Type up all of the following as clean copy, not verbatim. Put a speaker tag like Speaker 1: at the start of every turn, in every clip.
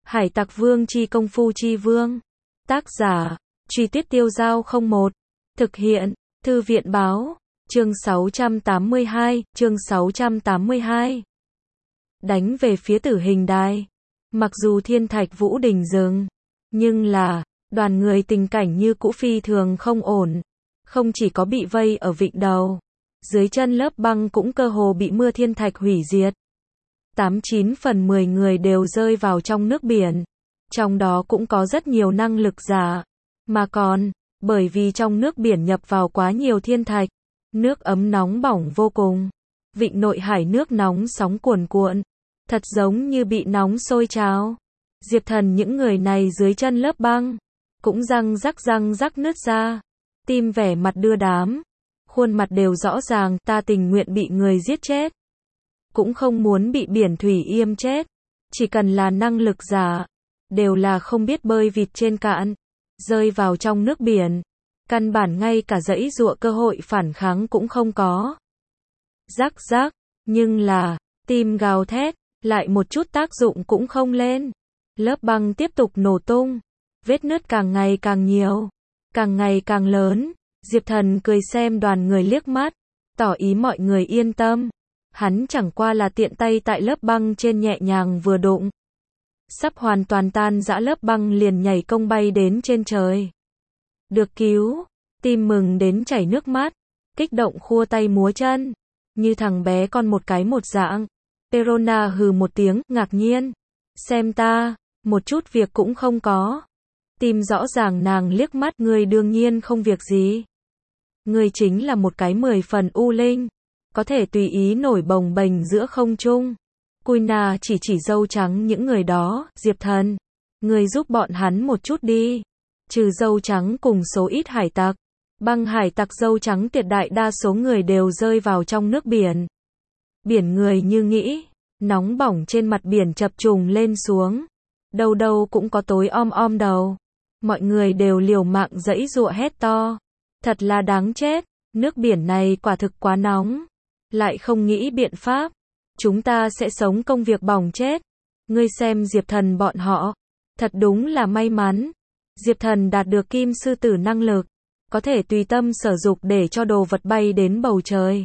Speaker 1: Hải Tặc Vương chi công phu chi vương. Tác giả, Truy Tuyết Tiêu Dao 01. Thực hiện, Thư viện Báo. Chương 682, chương 682. Đánh về phía Tử Hình Đài. Mặc dù thiên thạch vũ đỉnh dừng, nhưng là, đoàn người tình cảnh như cũ phi thường không ổn. Không chỉ có bị vây ở vịnh đầu, dưới chân lớp băng cũng cơ hồ bị mưa thiên thạch hủy diệt. 89 phần 10 người đều rơi vào trong nước biển. Trong đó cũng có rất nhiều năng lực giả. Mà còn, bởi vì trong nước biển nhập vào quá nhiều thiên thạch, nước ấm nóng bỏng vô cùng. Vịnh nội hải nước nóng sóng cuồn cuộn, thật giống như bị nóng sôi trào. Diệp Thần những người này dưới chân lớp băng, cũng răng rắc nứt ra. Tim vẻ mặt đưa đám, khuôn mặt đều rõ ràng, ta tình nguyện bị người giết chết, cũng không muốn bị biển thủy yêm chết. Chỉ cần là năng lực giả, đều là không biết bơi vịt trên cạn, rơi vào trong nước biển, căn bản ngay cả giãy giụa cơ hội phản kháng cũng không có. Rắc rắc, nhưng là, tim gào thét, lại một chút tác dụng cũng không lên. Lớp băng tiếp tục nổ tung, vết nứt càng ngày càng nhiều, càng ngày càng lớn. Diệp Thần cười xem đoàn người liếc mắt, tỏ ý mọi người yên tâm. Hắn chẳng qua là tiện tay tại lớp băng trên nhẹ nhàng vừa đụng, sắp hoàn toàn tan rã lớp băng liền nhảy công bay đến trên trời. Được cứu, tim mừng đến chảy nước mắt, kích động khua tay múa chân, như thằng bé con một cái một dạng. Perona hừ một tiếng, ngạc nhiên, xem ta, một chút việc cũng không có. Tim rõ ràng nàng liếc mắt, ngươi đương nhiên không việc gì. Ngươi chính là một cái 10 phần u linh, có thể tùy ý nổi bồng bềnh giữa không trung. Kuina chỉ dâu trắng những người đó, Diệp Thần, ngươi giúp bọn hắn một chút đi. Trừ dâu trắng cùng số ít hải tặc, băng hải tặc dâu trắng tuyệt đại đa số người đều rơi vào trong nước biển. Biển người như nghĩ, nóng bỏng trên mặt biển chập trùng lên xuống. Đâu đâu cũng có tối om đầu. Mọi người đều liều mạng giãy giụa hét to. Thật là đáng chết, nước biển này quả thực quá nóng. Lại không nghĩ biện pháp. Chúng ta sẽ sống công việc bỏng chết. Ngươi xem Diệp Thần bọn họ. Thật đúng là may mắn. Diệp Thần đạt được kim sư tử năng lực, có thể tùy tâm sở dục để cho đồ vật bay đến bầu trời.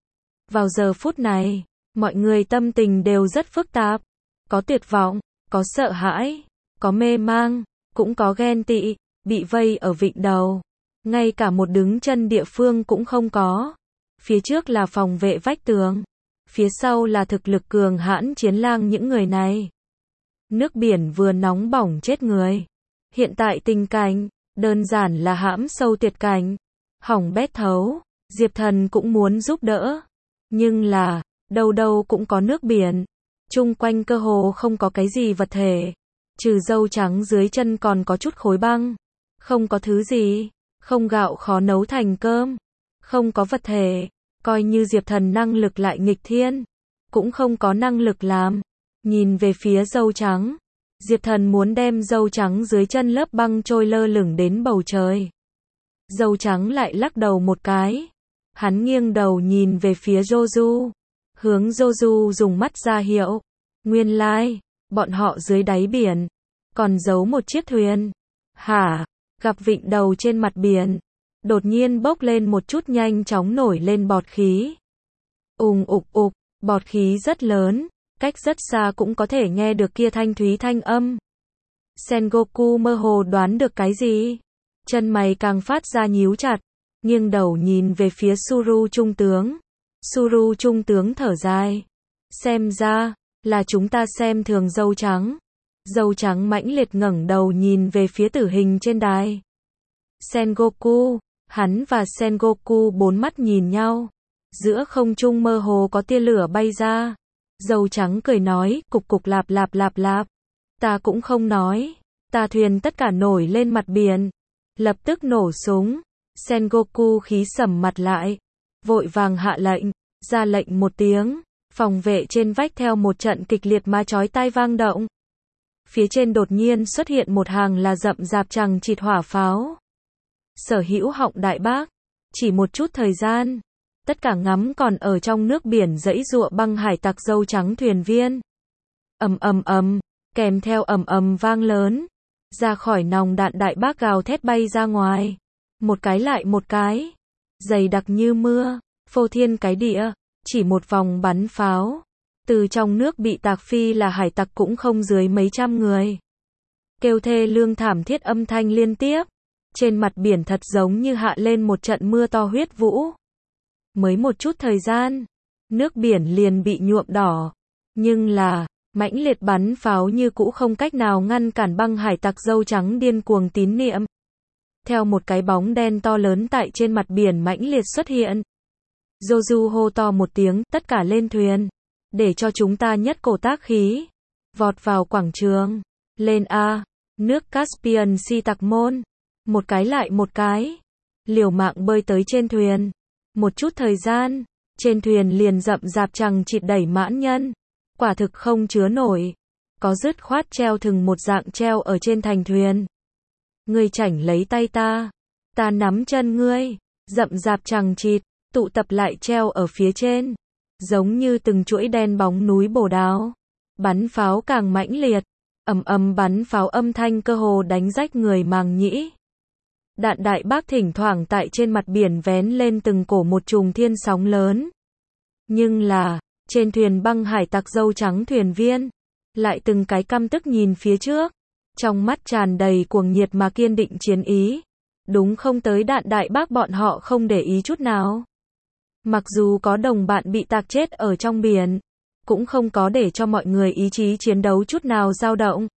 Speaker 1: Vào giờ phút này, mọi người tâm tình đều rất phức tạp. Có tuyệt vọng, có sợ hãi, có mê mang, cũng có ghen tị. Bị vây ở vịnh đầu, ngay cả một đứng chân địa phương cũng không có. Phía trước là phòng vệ vách tường, phía sau là thực lực cường hãn chiến lang những người này. Nước biển vừa nóng bỏng chết người. Hiện tại tình cảnh, đơn giản là hãm sâu tuyệt cảnh. Hỏng bét thấu, Diệp Thần cũng muốn giúp đỡ. Nhưng là, đâu đâu cũng có nước biển. Chung quanh cơ hồ không có cái gì vật thể. Trừ dâu trắng dưới chân còn có chút khối băng. Không có thứ gì, không gạo khó nấu thành cơm. Không có vật thể, coi như Diệp Thần năng lực lại nghịch thiên, cũng không có năng lực làm. Nhìn về phía dâu trắng, Diệp Thần muốn đem dâu trắng dưới chân lớp băng trôi lơ lửng đến bầu trời. Dâu trắng lại lắc đầu một cái. Hắn nghiêng đầu nhìn về phía Joju, hướng Joju dùng mắt ra hiệu. Nguyên lai, bọn họ dưới đáy biển, còn giấu một chiếc thuyền. Hả? Gặp vịnh đầu trên mặt biển, đột nhiên bốc lên một chút nhanh chóng nổi lên bọt khí. Ục, bọt khí rất lớn, cách rất xa cũng có thể nghe được kia thanh thúy thanh âm. Sengoku mơ hồ đoán được cái gì, chân mày càng phát ra nhíu chặt, nghiêng đầu nhìn về phía Suru trung tướng. Suru trung tướng thở dài, xem ra là chúng ta xem thường dâu trắng. Dâu trắng mãnh liệt ngẩng đầu nhìn về phía tử hình trên đài. Sengoku, hắn và Sengoku bốn mắt nhìn nhau. Giữa không trung mơ hồ có tia lửa bay ra. Dâu trắng cười nói, cục lạp. Ta cũng không nói. Ta thuyền tất cả nổi lên mặt biển. Lập tức nổ súng. Sengoku khí sầm mặt lại. Vội vàng hạ lệnh. Ra lệnh một tiếng. Phòng vệ trên vách theo một trận kịch liệt ma chói tai vang động. Phía trên đột nhiên xuất hiện một hàng là rậm rạp chằng chịt hỏa pháo. Sở hữu họng đại bác. Chỉ một chút thời gian, tất cả ngắm còn ở trong nước biển giãy giụa băng hải tặc dâu trắng thuyền viên. Ầm ầm ầm, kèm theo ầm ầm vang lớn. Ra khỏi nòng đạn đại bác gào thét bay ra ngoài. Một cái lại một cái. Dày đặc như mưa, phô thiên cái địa, chỉ một vòng bắn pháo. Từ trong nước bị tạc phi là hải tặc cũng không dưới mấy trăm người. Kêu thê lương thảm thiết âm thanh liên tiếp. Trên mặt biển thật giống như hạ lên một trận mưa to huyết vũ. Mới một chút thời gian, nước biển liền bị nhuộm đỏ. Nhưng là, mãnh liệt bắn pháo như cũ không cách nào ngăn cản băng hải tặc dâu trắng điên cuồng tín niệm. Theo một cái bóng đen to lớn tại trên mặt biển mãnh liệt xuất hiện. Joju hô to một tiếng, tất cả lên thuyền. Để cho chúng ta nhất cổ tác khí. Vọt vào quảng trường. Lên A. Nước Caspian Sea tặc môn. Một cái lại một cái. Liều mạng bơi tới trên thuyền. Một chút thời gian. Trên thuyền liền rậm rạp chằng chịt đẩy mãn nhân. Quả thực không chứa nổi. Có dứt khoát treo thừng một dạng treo ở trên thành thuyền. Ngươi chảnh lấy tay ta. Ta nắm chân ngươi. Rậm rạp chằng chịt. Tụ tập lại treo ở phía trên. Giống như từng chuỗi đen bóng núi Bồ Đào. Bắn pháo càng mãnh liệt. Ầm ầm bắn pháo âm thanh cơ hồ đánh rách người màng nhĩ. Đạn đại bác thỉnh thoảng tại trên mặt biển vén lên từng cổ một chùm thiên sóng lớn. Nhưng là, trên thuyền băng hải tặc dâu trắng thuyền viên, lại từng cái căm tức nhìn phía trước. Trong mắt tràn đầy cuồng nhiệt mà kiên định chiến ý. Đúng không tới đạn đại bác bọn họ không để ý chút nào. Mặc dù có đồng bạn bị tạc chết ở trong biển, cũng không có để cho mọi người ý chí chiến đấu chút nào dao động.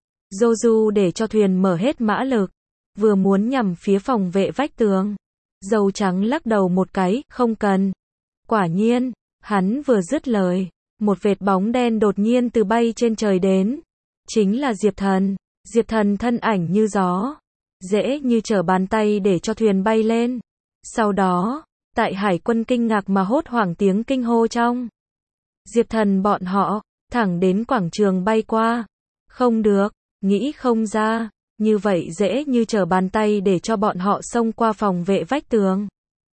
Speaker 1: Joju để cho thuyền mở hết mã lực, vừa muốn nhằm phía phòng vệ vách tường. Dâu trắng lắc đầu một cái, không cần. Quả nhiên, hắn vừa dứt lời, một vệt bóng đen đột nhiên từ bay trên trời đến. Chính là Diệp Thần. Diệp Thần thân ảnh như gió, dễ như trở bàn tay để cho thuyền bay lên. Sau đó, tại hải quân kinh ngạc mà hốt hoảng tiếng kinh hô trong. Diệp Thần bọn họ, thẳng đến quảng trường bay qua. Không được, nghĩ không ra, như vậy dễ như trở bàn tay để cho bọn họ xông qua phòng vệ vách tường.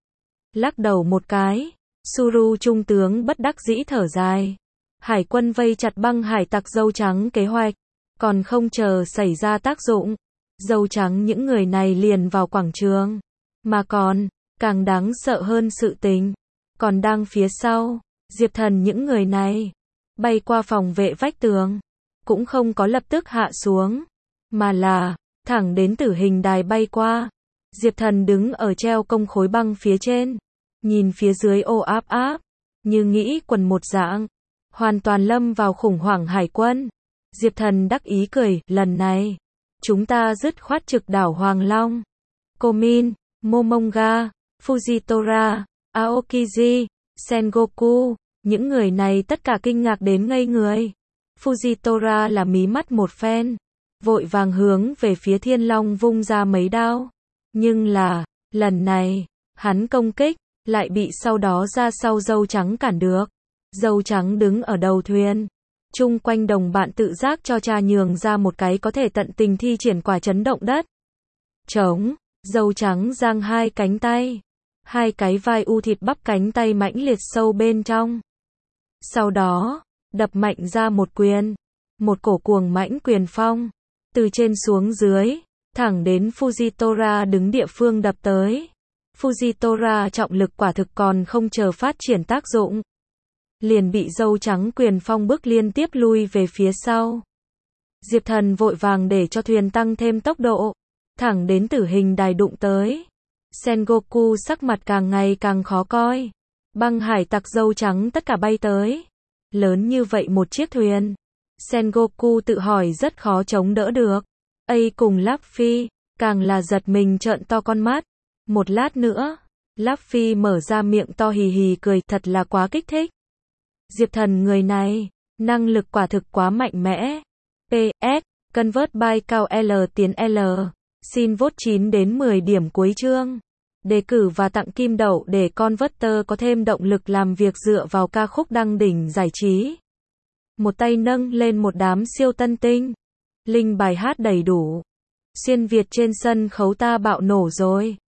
Speaker 1: Lắc đầu một cái, Suru trung tướng bất đắc dĩ thở dài. Hải quân vây chặt băng hải tặc dâu trắng kế hoạch, còn không chờ xảy ra tác dụng. Dâu trắng những người này liền vào quảng trường. Mà còn, càng đáng sợ hơn sự tình, còn đang phía sau. Diệp Thần những người này, bay qua phòng vệ vách tường, cũng không có lập tức hạ xuống, mà là, thẳng đến tử hình đài bay qua. Diệp Thần đứng ở treo công khối băng phía trên, nhìn phía dưới ô áp áp, như nghĩ quần một dạng, hoàn toàn lâm vào khủng hoảng hải quân. Diệp Thần đắc ý cười, lần này, chúng ta dứt khoát trực đảo Hoàng Long. Komin, Momonga, Fujitora, Aokiji, Sengoku, những người này tất cả kinh ngạc đến ngây người. Fujitora là mí mắt một phen, vội vàng hướng về phía Thiên Long vung ra mấy đao. Nhưng là, lần này, hắn công kích, lại bị sau đó ra sau dâu trắng cản được. Dâu trắng đứng ở đầu thuyền. Chung quanh đồng bạn tự giác cho cha nhường ra một cái có thể tận tình thi triển quả chấn động đất. Trống, dâu trắng giang hai cánh tay. Hai cái vai u thịt bắp cánh tay mãnh liệt sâu bên trong. Sau đó, đập mạnh ra một quyền. Một cổ cuồng mãnh quyền phong. Từ trên xuống dưới, thẳng đến Fujitora đứng địa phương đập tới. Fujitora trọng lực quả thực còn không chờ phát triển tác dụng. Liền bị dâu trắng quyền phong bức liên tiếp lui về phía sau. Diệp Thần vội vàng để cho thuyền tăng thêm tốc độ. Thẳng đến tử hình đài đụng tới. Sengoku sắc mặt càng ngày càng khó coi. Băng hải tặc dâu trắng tất cả bay tới. Lớn như vậy một chiếc thuyền. Sengoku tự hỏi rất khó chống đỡ được. Cùng Luffy, càng là giật mình trợn to con mắt. Một lát nữa, Luffy mở ra miệng to hì hì cười, thật là quá kích thích. Diệp Thần người này, năng lực quả thực quá mạnh mẽ. PS, Convert by cao L tiến L. Xin vote 9 đến 10 điểm cuối chương. Đề cử và tặng kim đậu để Converter có thêm động lực làm việc dựa vào ca khúc đăng đỉnh giải trí. Một tay nâng lên một đám siêu tân tinh. Link bài hát đầy đủ. Xuyên Việt trên sân khấu ta bạo nổ rồi.